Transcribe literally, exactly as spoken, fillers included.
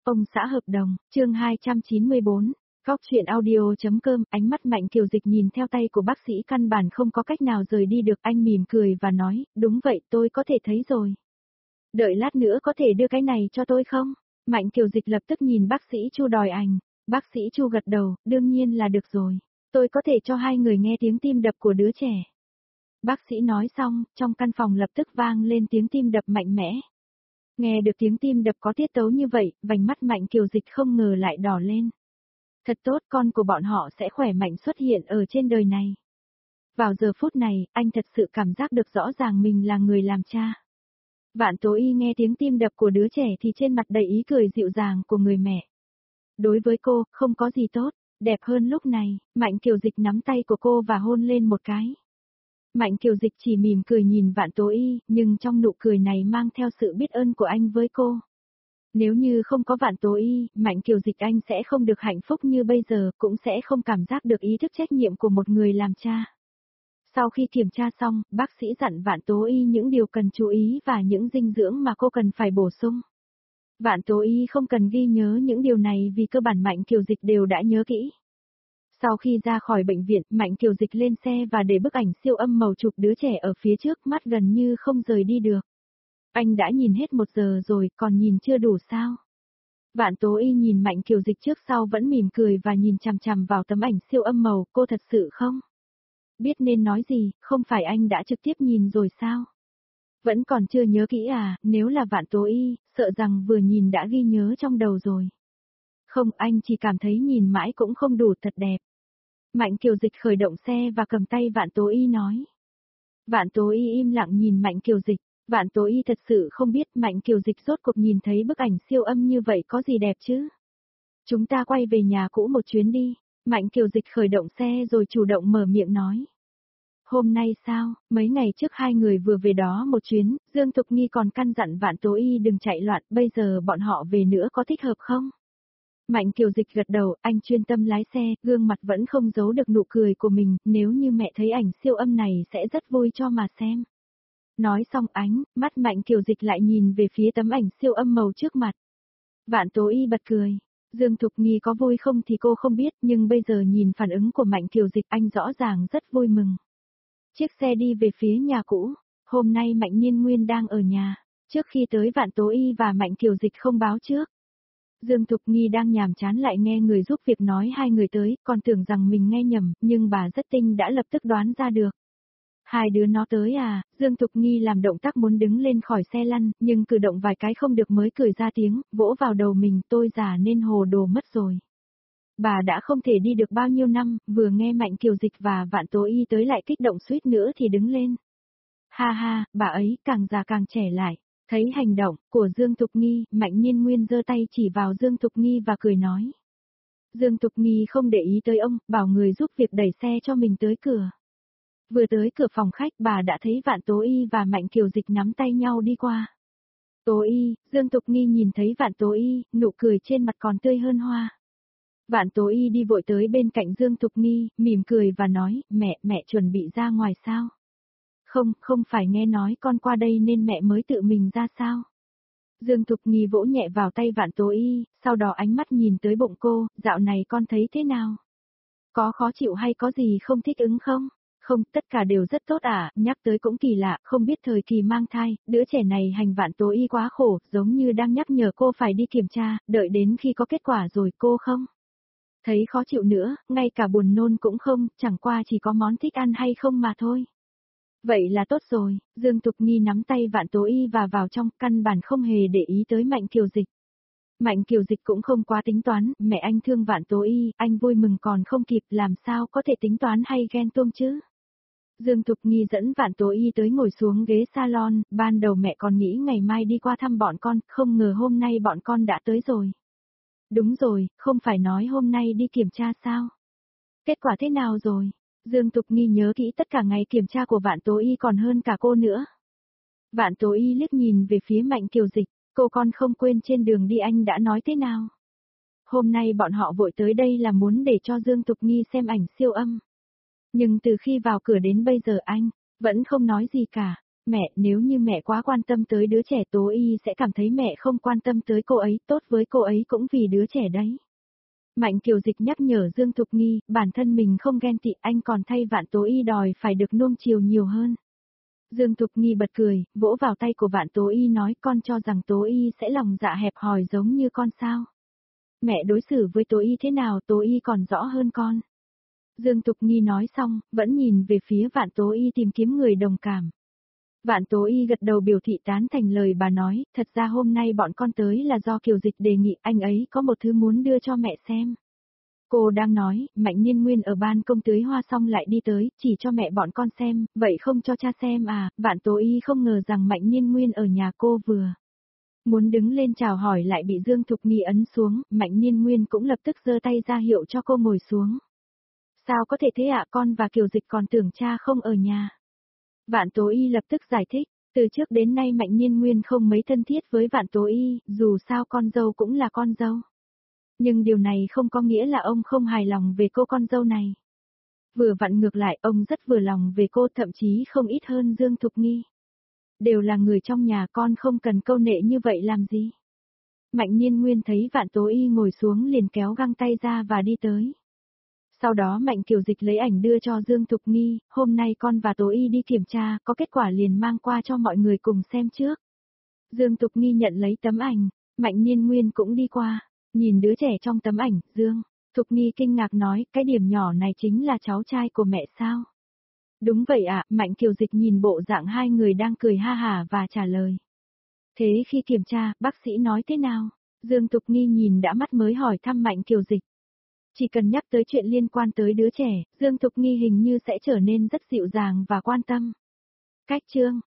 Ông xã hợp đồng, chương hai trăm chín mươi bốn. Góc chuyện audio.com, ánh mắt Mạnh Kiều Dịch nhìn theo tay của bác sĩ căn bản không có cách nào rời đi được, anh mỉm cười và nói, đúng vậy tôi có thể thấy rồi. Đợi lát nữa có thể đưa cái này cho tôi không? Mạnh Kiều Dịch lập tức nhìn bác sĩ Chu đòi ảnh, bác sĩ Chu gật đầu, đương nhiên là được rồi, tôi có thể cho hai người nghe tiếng tim đập của đứa trẻ. Bác sĩ nói xong, trong căn phòng lập tức vang lên tiếng tim đập mạnh mẽ. Nghe được tiếng tim đập có tiết tấu như vậy, vành mắt Mạnh Kiều Dịch không ngờ lại đỏ lên. Thật tốt, con của bọn họ sẽ khỏe mạnh xuất hiện ở trên đời này. Vào giờ phút này, anh thật sự cảm giác được rõ ràng mình là người làm cha. Vạn Tố Y nghe tiếng tim đập của đứa trẻ thì trên mặt đầy ý cười dịu dàng của người mẹ. Đối với cô, không có gì tốt, đẹp hơn lúc này, Mạnh Kiều Dịch nắm tay của cô và hôn lên một cái. Mạnh Kiều Dịch chỉ mỉm cười nhìn Vạn Tố Y, nhưng trong nụ cười này mang theo sự biết ơn của anh với cô. Nếu như không có Vạn Tố Y, Mạnh Kiều Dịch anh sẽ không được hạnh phúc như bây giờ, cũng sẽ không cảm giác được ý thức trách nhiệm của một người làm cha. Sau khi kiểm tra xong, bác sĩ dặn Vạn Tố Y những điều cần chú ý và những dinh dưỡng mà cô cần phải bổ sung. Vạn Tố Y không cần ghi nhớ những điều này vì cơ bản Mạnh Kiều Dịch đều đã nhớ kỹ. Sau khi ra khỏi bệnh viện, Mạnh Kiều Dịch lên xe và để bức ảnh siêu âm màu chụp đứa trẻ ở phía trước, mắt gần như không rời đi được. Anh đã nhìn hết một giờ rồi, còn nhìn chưa đủ sao? Vạn Tố Y nhìn Mạnh Kiều Dịch trước sau vẫn mỉm cười và nhìn chằm chằm vào tấm ảnh siêu âm màu, cô thật sự không biết nên nói gì, không phải anh đã trực tiếp nhìn rồi sao? Vẫn còn chưa nhớ kỹ à, nếu là Vạn Tố Y, sợ rằng vừa nhìn đã ghi nhớ trong đầu rồi. Không, anh chỉ cảm thấy nhìn mãi cũng không đủ, thật đẹp. Mạnh Kiều Dịch khởi động xe và cầm tay Vạn Tố Y nói. Vạn Tố Y im lặng nhìn Mạnh Kiều Dịch, Vạn Tố Y thật sự không biết Mạnh Kiều Dịch rốt cuộc nhìn thấy bức ảnh siêu âm như vậy có gì đẹp chứ. Chúng ta quay về nhà cũ một chuyến đi, Mạnh Kiều Dịch khởi động xe rồi chủ động mở miệng nói. Hôm nay sao, mấy ngày trước hai người vừa về đó một chuyến, Dương Tục Nghi còn căn dặn Vạn Tố Y đừng chạy loạn, bây giờ bọn họ về nữa có thích hợp không? Mạnh Kiều Dịch gật đầu, anh chuyên tâm lái xe, gương mặt vẫn không giấu được nụ cười của mình, nếu như mẹ thấy ảnh siêu âm này sẽ rất vui cho mà xem. Nói xong ánh, mắt Mạnh Kiều Dịch lại nhìn về phía tấm ảnh siêu âm màu trước mặt. Vạn Tố Y bật cười, Dương Thục Nghi có vui không thì cô không biết, nhưng bây giờ nhìn phản ứng của Mạnh Kiều Dịch anh rõ ràng rất vui mừng. Chiếc xe đi về phía nhà cũ, hôm nay Mạnh Niên Nguyên đang ở nhà, trước khi tới Vạn Tố Y và Mạnh Kiều Dịch không báo trước. Dương Thục Nghi đang nhàm chán lại nghe người giúp việc nói hai người tới, còn tưởng rằng mình nghe nhầm, nhưng bà rất tinh đã lập tức đoán ra được. Hai đứa nó tới à, Dương Thục Nghi làm động tác muốn đứng lên khỏi xe lăn, nhưng cử động vài cái không được mới cười ra tiếng, vỗ vào đầu mình, tôi già nên hồ đồ mất rồi. Bà đã không thể đi được bao nhiêu năm, vừa nghe Mạnh Kiều Dịch và Vạn Tố Y tới lại kích động suýt nữa thì đứng lên. Ha ha, bà ấy càng già càng trẻ lại. Thấy hành động của Dương Thục Nghi, Mạnh Niên Nguyên giơ tay chỉ vào Dương Thục Nghi và cười nói. Dương Thục Nghi không để ý tới ông, bảo người giúp việc đẩy xe cho mình tới cửa. Vừa tới cửa phòng khách bà đã thấy Vạn Tố Y và Mạnh Kiều Dịch nắm tay nhau đi qua. Tố Y, Dương Thục Nghi nhìn thấy Vạn Tố Y, nụ cười trên mặt còn tươi hơn hoa. Vạn Tố Y đi vội tới bên cạnh Dương Thục Nghi, mỉm cười và nói, mẹ, mẹ chuẩn bị ra ngoài sao? Không, không phải nghe nói con qua đây nên mẹ mới tự mình ra sao? Dương Thục Nghi vỗ nhẹ vào tay Vạn Tố Y, sau đó ánh mắt nhìn tới bụng cô, dạo này con thấy thế nào? Có khó chịu hay có gì không thích ứng không? Không, tất cả đều rất tốt à, nhắc tới cũng kỳ lạ, không biết thời kỳ mang thai, đứa trẻ này hành Vạn Tố Y quá khổ, giống như đang nhắc nhở cô phải đi kiểm tra, đợi đến khi có kết quả rồi cô không? Thấy khó chịu nữa, ngay cả buồn nôn cũng không, chẳng qua chỉ có món thích ăn hay không mà thôi. Vậy là tốt rồi, Dương Thục Nghi nắm tay Vạn Tố Y và vào trong, căn bản không hề để ý tới Mạnh Kiều Dịch. Mạnh Kiều Dịch cũng không quá tính toán, mẹ anh thương Vạn Tố Y, anh vui mừng còn không kịp, làm sao có thể tính toán hay ghen tuông chứ. Dương Thục Nghi dẫn Vạn Tố Y tới ngồi xuống ghế salon, ban đầu mẹ còn nghĩ ngày mai đi qua thăm bọn con, không ngờ hôm nay bọn con đã tới rồi. Đúng rồi, không phải nói hôm nay đi kiểm tra sao? Kết quả thế nào rồi? Dương Thục Nghi nhớ kỹ tất cả ngày kiểm tra của Vạn Tố Y còn hơn cả cô nữa. Vạn Tố Y liếc nhìn về phía Mạnh Kiều Dịch, cô con không quên trên đường đi anh đã nói thế nào? Hôm nay bọn họ vội tới đây là muốn để cho Dương Thục Nghi xem ảnh siêu âm. Nhưng từ khi vào cửa đến bây giờ anh, vẫn không nói gì cả. Mẹ, nếu như mẹ quá quan tâm tới đứa trẻ Tố Y sẽ cảm thấy mẹ không quan tâm tới cô ấy, tốt với cô ấy cũng vì đứa trẻ đấy. Mạnh Kiều Dịch nhắc nhở Dương Thục Nghi, bản thân mình không ghen tị, anh còn thay Vạn Tố Y đòi phải được nuông chiều nhiều hơn. Dương Thục Nghi bật cười, vỗ vào tay của Vạn Tố Y nói, con cho rằng Tố Y sẽ lòng dạ hẹp hòi giống như con sao. Mẹ đối xử với Tố Y thế nào Tố Y còn rõ hơn con. Dương Thục Nghi nói xong, vẫn nhìn về phía Vạn Tố Y tìm kiếm người đồng cảm. Vạn Tố Y gật đầu biểu thị tán thành lời bà nói, thật ra hôm nay bọn con tới là do Kiều Dịch đề nghị anh ấy có một thứ muốn đưa cho mẹ xem. Cô đang nói, Mạnh Niên Nguyên ở ban công tưới hoa xong lại đi tới, chỉ cho mẹ bọn con xem, vậy không cho cha xem à, Vạn Tố Y không ngờ rằng Mạnh Niên Nguyên ở nhà cô vừa. Muốn đứng lên chào hỏi lại bị Dương Thục Nghi ấn xuống, Mạnh Niên Nguyên cũng lập tức giơ tay ra hiệu cho cô ngồi xuống. Sao có thể thế ạ, con và Kiều Dịch còn tưởng cha không ở nhà. Vạn Tố Y lập tức giải thích, từ trước đến nay Mạnh Niên Nguyên không mấy thân thiết với Vạn Tố Y, dù sao con dâu cũng là con dâu. Nhưng điều này không có nghĩa là ông không hài lòng về cô con dâu này. Vừa vặn ngược lại, ông rất vừa lòng về cô, thậm chí không ít hơn Dương Thục Nghi. Đều là người trong nhà, con không cần câu nệ như vậy làm gì. Mạnh Niên Nguyên thấy Vạn Tố Y ngồi xuống liền kéo găng tay ra và đi tới. Sau đó Mạnh Kiều Dịch lấy ảnh đưa cho Dương Thục Nghi, hôm nay con và Tố Y đi kiểm tra, có kết quả liền mang qua cho mọi người cùng xem trước. Dương Thục Nghi nhận lấy tấm ảnh, Mạnh Niên Nguyên cũng đi qua, nhìn đứa trẻ trong tấm ảnh, Dương Thục Nghi kinh ngạc nói, cái điểm nhỏ này chính là cháu trai của mẹ sao? Đúng vậy ạ, Mạnh Kiều Dịch nhìn bộ dạng hai người đang cười ha hả và trả lời. Thế khi kiểm tra, bác sĩ nói thế nào? Dương Thục Nghi nhìn đã mắt mới hỏi thăm Mạnh Kiều Dịch. Chỉ cần nhắc tới chuyện liên quan tới đứa trẻ, Dương Thục Nghi hình như sẽ trở nên rất dịu dàng và quan tâm. Cách chương